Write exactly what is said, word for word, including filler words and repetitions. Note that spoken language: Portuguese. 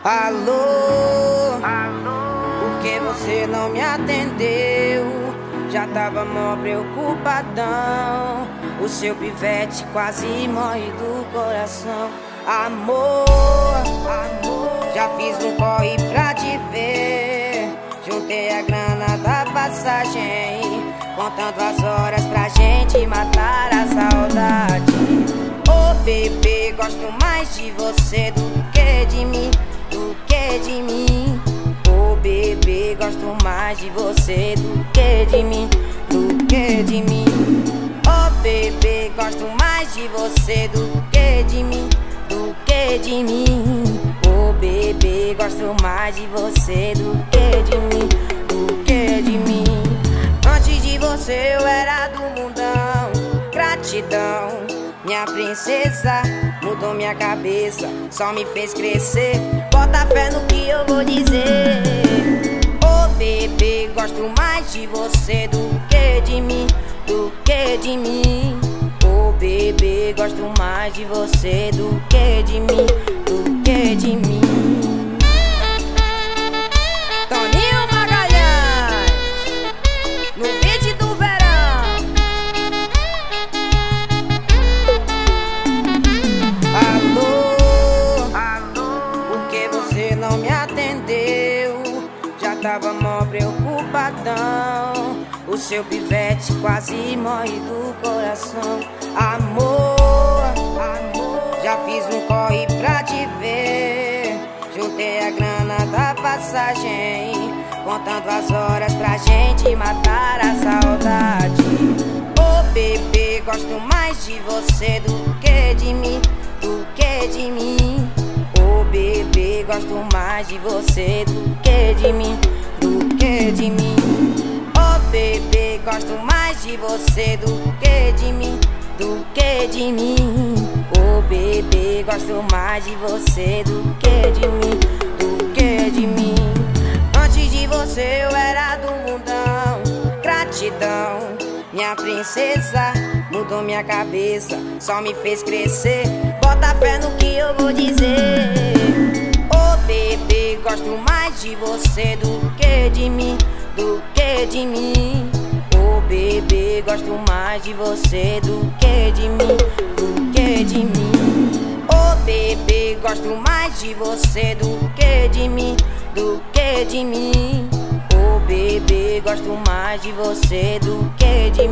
Alô, por que você não me atendeu? Já tava mó preocupadão. O seu pivete quase morre do coração. Amor, amor, já fiz um corre pra te ver. Juntei a grana da passagem, contando as horas pra gente matar a saudade. Ô bebê, gosto mais de você do que de mim, do que de mim. Ô bebê, gosto mais de você do que de mim, do que de mim. Ô bebê, gosto mais de você do que de mim, do que de mim. Ô bebê, gosto mais de você do que de mim, do que de mim. Antes de você eu era do mundão. Gratidão, minha princesa, mudou minha cabeça, só me fez crescer. Bota fé no que eu vou dizer. Ô bebê, gosto mais de você do que de mim, do que de mim. Ô bebê, gosto mais de você do que de mim, do que de mim. Toninho Magalhães, no beat do verão. Alô, alô, por que você não me atendeu? Já tava mó preocupadão. O seu pivete quase morre do coração. Amor, amor, já fiz um corre pra te ver. Juntei a grana da passagem, contando as horas pra gente matar a saudade. Ô bebê, gosto mais de você do que de mim, do que de mim. Ô bebê, gosto mais de você do que de mim, do que de mim. Ô bebê, gosto mais de você do que de mim, do que de mim. Ô bebê, gosto mais de você do que de mim, do que de mim. Antes de você eu era do mundão. Gratidão, minha princesa, mudou minha cabeça, só me fez crescer. Bota fé no que eu vou dizer. Ô bebê, gosto mais de você do que de mim, do que de mim. Ô bebê, gosto mais de você do que de mim, do que de mim. Ô bebê, gosto mais de você do que de mim, do que de mim. Ô bebê, gosto mais de você do que de